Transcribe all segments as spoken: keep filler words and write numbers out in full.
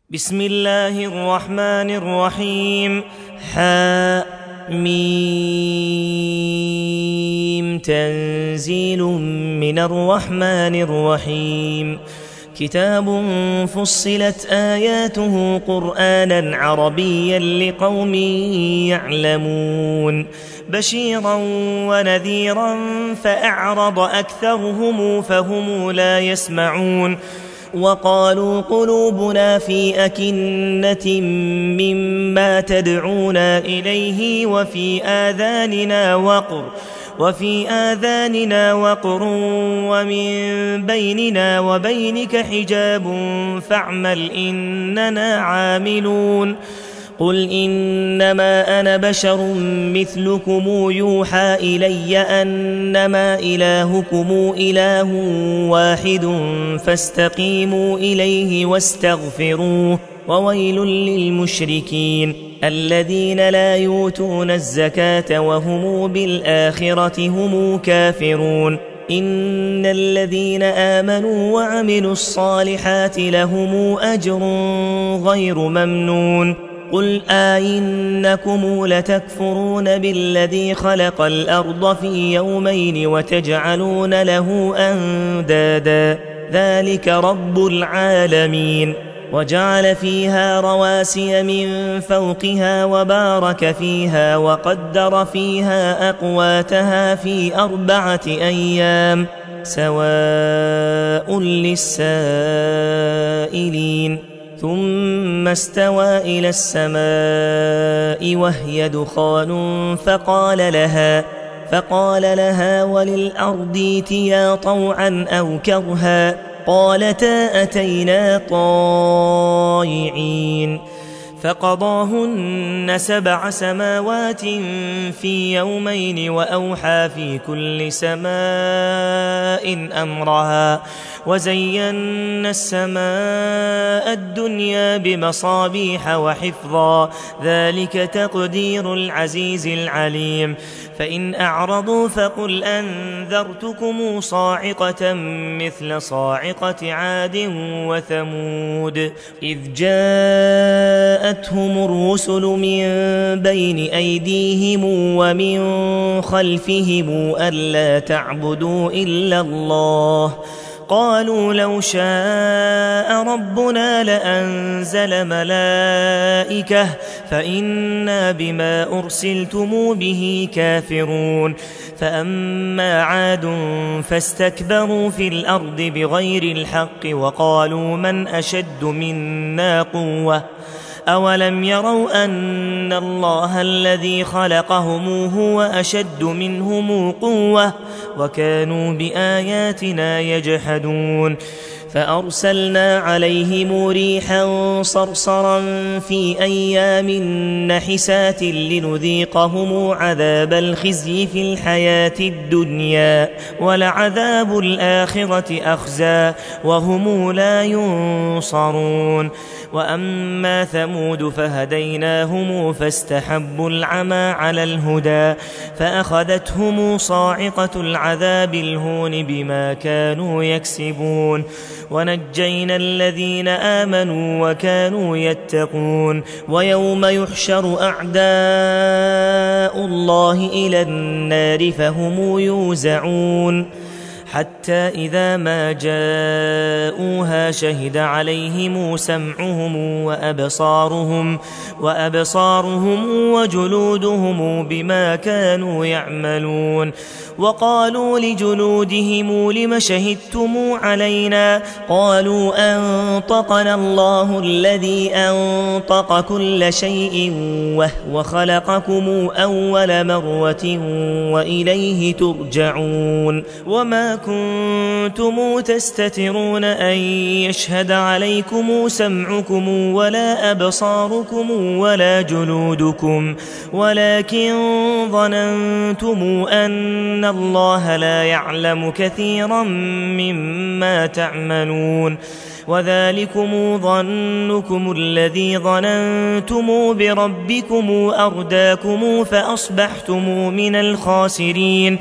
بسم الله الرحمن الرحيم. حميم تنزيل من الرحمن الرحيم. كتاب فصلت آياته قرآنا عربيا لقوم يعلمون بشيرا ونذيرا فأعرض أكثرهم فهم لا يسمعون. وقالوا قلوبنا في أكنة مما تدعونا إليه وفي آذاننا وقر وفي آذاننا وقر ومن بيننا وبينك حجاب فاعمل إننا عاملون. قل إنما أنا بشر مثلكم يوحى إلي أنما إلهكم إله واحد فاستقيموا إليه واستغفروه. وويل للمشركين الذين لا يؤتون الزكاة وهم بالآخرة هم كافرون. إن الذين آمنوا وعملوا الصالحات لهم أجر غير ممنون. قل آئنكم لتكفرون بالذي خلق الأرض في يومين وتجعلون له أندادا ذلك رب العالمين. وجعل فيها رواسي من فوقها وبارك فيها وقدر فيها أقواتها في أربعة أيام سواء للسائلين. ثم استوى إلى السماء وهي دخان فقال لها فقال لها وللأرض ائتيا طوعا أو كرها قالتا أتينا طائعين. فقضاهن سبع سماوات في يومين وأوحى في كل سماء أمرها وزينا السماء الدنيا بمصابيح وحفظا ذلك تقدير العزيز العليم. فإن أعرضوا فقل أنذرتكم صاعقة مثل صاعقة عاد وثمود إذ جاءتهم الرسل من بين أيديهم ومن خلفهم ألا تعبدوا إلا الله قالوا لو شاء ربنا لأنزل ملائكة فإنا بما أرسلتم به كافرون. فأما عاد فاستكبروا في الأرض بغير الحق وقالوا من أشد منا قوة أولم يروا أن الله الذي خلقهم هو أشد منهم قوة وكانوا بآياتنا يجحدون. فأرسلنا عليهم ريحا صرصرا في أيام نحسات لنذيقهم عذاب الخزي في الحياة الدنيا ولعذاب الآخرة أخزى وهم لا ينصرون. وأما ثمود فهديناهم فاستحبوا العمى على الهدى فأخذتهم صاعقة العذاب الهون بما كانوا يكسبون. ونجينا الذين آمنوا وكانوا يتقون. ويوم يحشر أعداء الله إلى النار فهم يوزعون حتى إذا ما جاءوها شهد عليهم سمعهم وأبصارهم وأبصارهم وجلودهم بما كانوا يعملون. وقالوا لجلودهم لم شهدتم علينا قالوا أنطقنا الله الذي أنطق كل شيء وهو خلقكم أول مرة وإليه ترجعون. وما كنتم تستترون أن يشهد عليكم سمعكم ولا أبصاركم ولا جلودكم ولكن ظننتم أن الله لا يعلم كثيرا مما تعملون. وذلكم ظنكم الذي ظننتم بربكم أرداكم فأصبحتم من الخاسرين.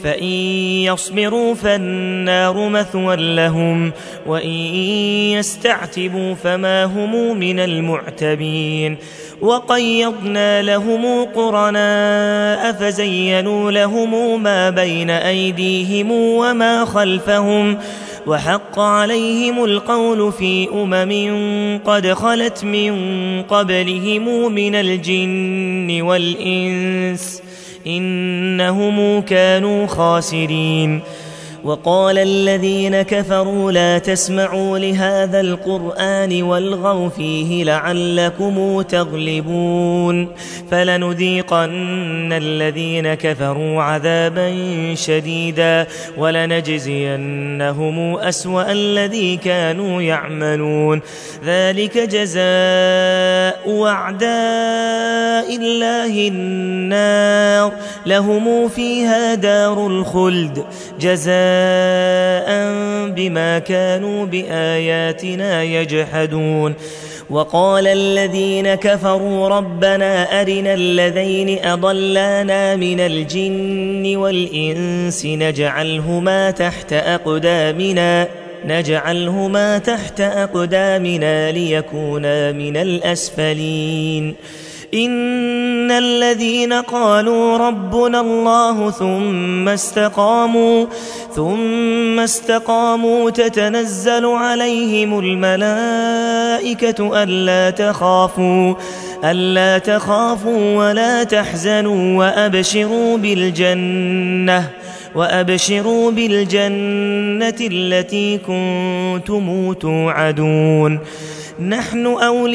فإن يصبروا فالنار مثوى لهم وإن يستعتبوا فما هم من المعتبين وقيضنا لهم قرناء فزينوا لهم ما بين أيديهم وما خلفهم وحق عليهم القول في أمم قد خلت من قبلهم من الجن والإنس إنهم كانوا خاسرين. وقال الذين كفروا لا تسمعوا لهذا القرآن والغوا فيه لعلكم تغلبون فلنذيقن الذين كفروا عذابا شديدا ولنجزينهم أسوأ الذي كانوا يعملون ذلك جزاء أعداء الله النار لهم فيها دار الخلد جزاء بما كانوا بآياتنا يجحدون. وقال الذين كفروا ربنا أرنا الذين أضلانا من الجن والإنس نجعلهما تحت أقدامنا نجعلهما تحت أقدامنا ليكونا من الأسفلين. إن الذين قالوا ربنا الله ثم استقاموا ثم استقاموا تتنزل عليهم الملائكة ألا تخافوا ألا تخافوا ولا تحزنوا وأبشروا بالجنة وأبشروا بالجنة التي كنتم توعدون نحن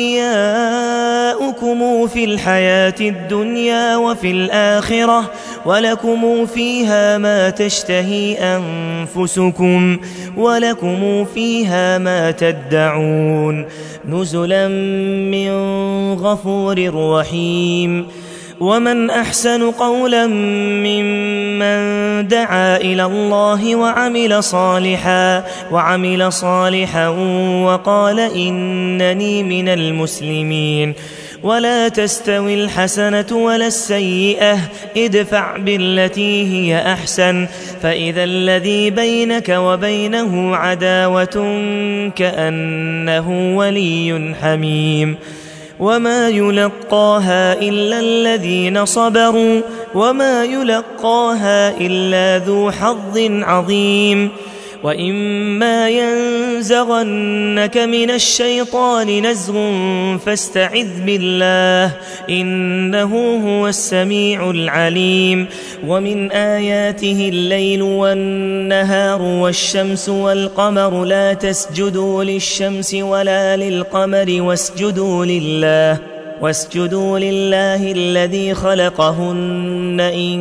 أولياؤكم في الحياة الدنيا وفي الآخرة ولكم فيها ما تشتهي أنفسكم ولكم فيها ما تدعون نزلا من غفور رحيم. ومن أحسن قولا ممن دعا إلى الله وعمل صالحا وعمل صالحا وقال إنني من المسلمين. ولا تستوي الحسنة ولا السيئة ادفع بالتي هي أحسن فإذا الذي بينك وبينه عداوة كأنه ولي حميم. وما يلقاها إلا الذين صبروا وما يلقاها إلا ذو حظ عظيم. وإما ينزغنك من الشيطان نزغ فاستعذ بالله إنه هو السميع العليم. ومن آياته الليل والنهار والشمس والقمر لا تسجدوا للشمس ولا للقمر واسجدوا لله واسجدوا لله الذي خلقهن إن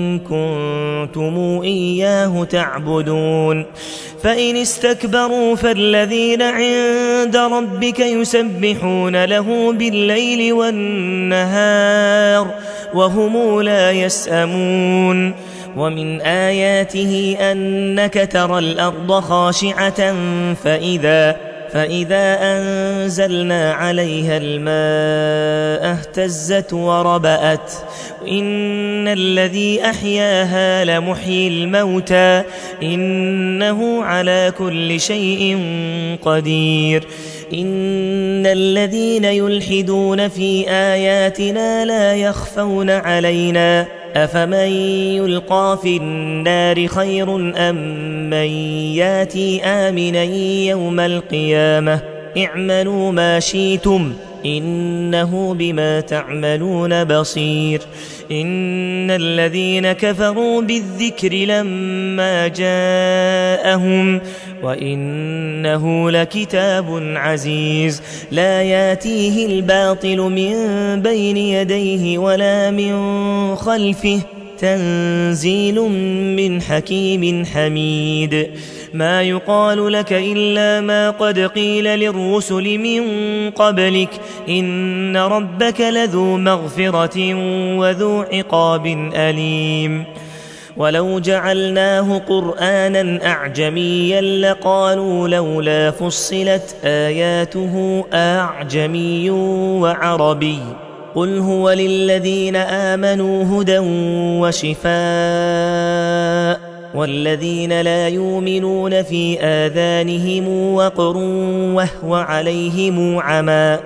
كنتم إياه تعبدون. فإن استكبروا فالذين عند ربك يسبحون له بالليل والنهار وهم لا يسأمون. ومن آياته أنك ترى الأرض خاشعة فإذا فإذا أنزلنا عليها الماء اهتزت وربأت إن الذي أحياها لمحيي الموتى إنه على كل شيء قدير. إن الذين يلحدون في آياتنا لا يخفون علينا أفمن يلقى في النار خير أم من ياتي آمنا يوم القيامة اعملوا ما شئتم إنه بما تعملون بصير. إن الذين كفروا بالذكر لما جاءهم وإنه لكتاب عزيز لا ياتيه الباطل من بين يديه ولا من خلفه تنزيل من حكيم حميد. ما يقال لك إلا ما قد قيل للرسل من قبلك إن ربك لذو مغفرة وذو عقاب أليم. ولو جعلناه قرآنا أعجميا لقالوا لولا فصلت آياته أعجمي وعربي قل هو للذين آمنوا هدى وشفاء والذين لا يؤمنون في آذانهم وقر وهو عليهم عمى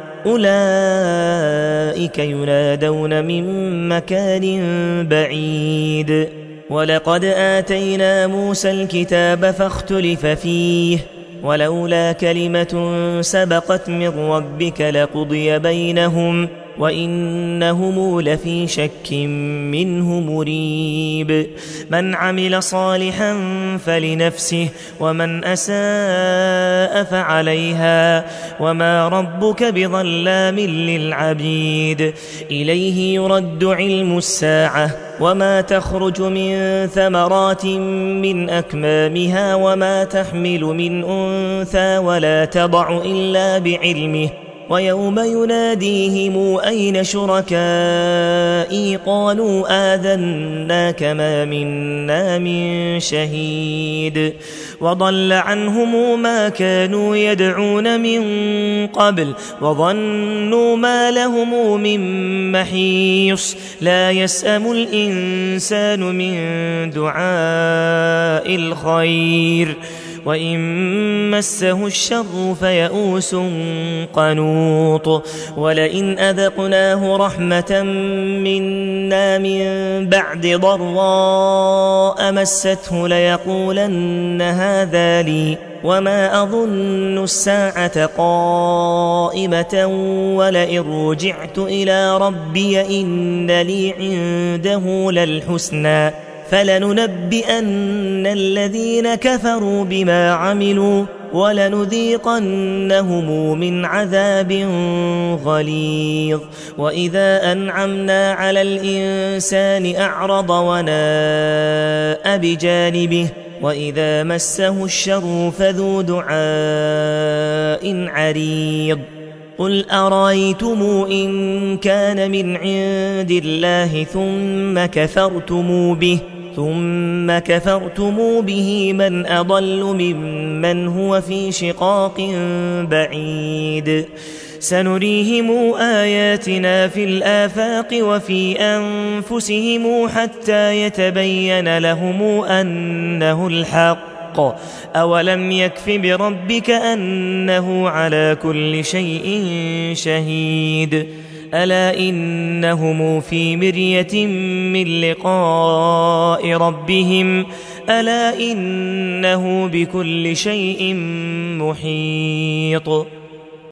أولئك ينادون من مكان بعيد ولقد آتينا موسى الكتاب فاختلف فيه ولولا كلمة سبقت من ربك لقضي بينهم وإنهم لفي شك منه مريب من عمل صالحا فلنفسه ومن أساء فعليها وما ربك بظلام للعبيد إليه يرد علم الساعة وما تخرج من ثمرات من أكمامها وما تحمل من أنثى ولا تضع إلا بعلمه ويوم يناديهم أين شركائي قالوا آذناك ما منا من شهيد وضل عنهم ما كانوا يدعون من قبل وظنوا ما لهم من محيص لا يسأم الإنسان من دعاء الخير وإن مسه الشر فيئوس قنوط ولئن أذقناه رحمة منا من بعد ضراء مسته ليقولن هذا لي وما أظن الساعة قائمة ولئن رجعت إلى ربي إن لي عنده للحسنى فلننبئن الذين كفروا بما عملوا ولنذيقنهم من عذاب غليظ وإذا أنعمنا على الإنسان أعرض وناء بجانبه وإذا مسه الشر فذو دعاء عريض قل أرأيتم إن كان من عند الله ثم كفرتم به ثم كفرتم به من أضل ممن هو في شقاق بعيد سنريهم آياتنا في الآفاق وفي أنفسهم حتى يتبين لهم أنه الحق أولم يكف بربك أنه على كل شيء شهيد ألا إنهم في مرية من لقاء ربهم ألا إنه بكل شيء محيط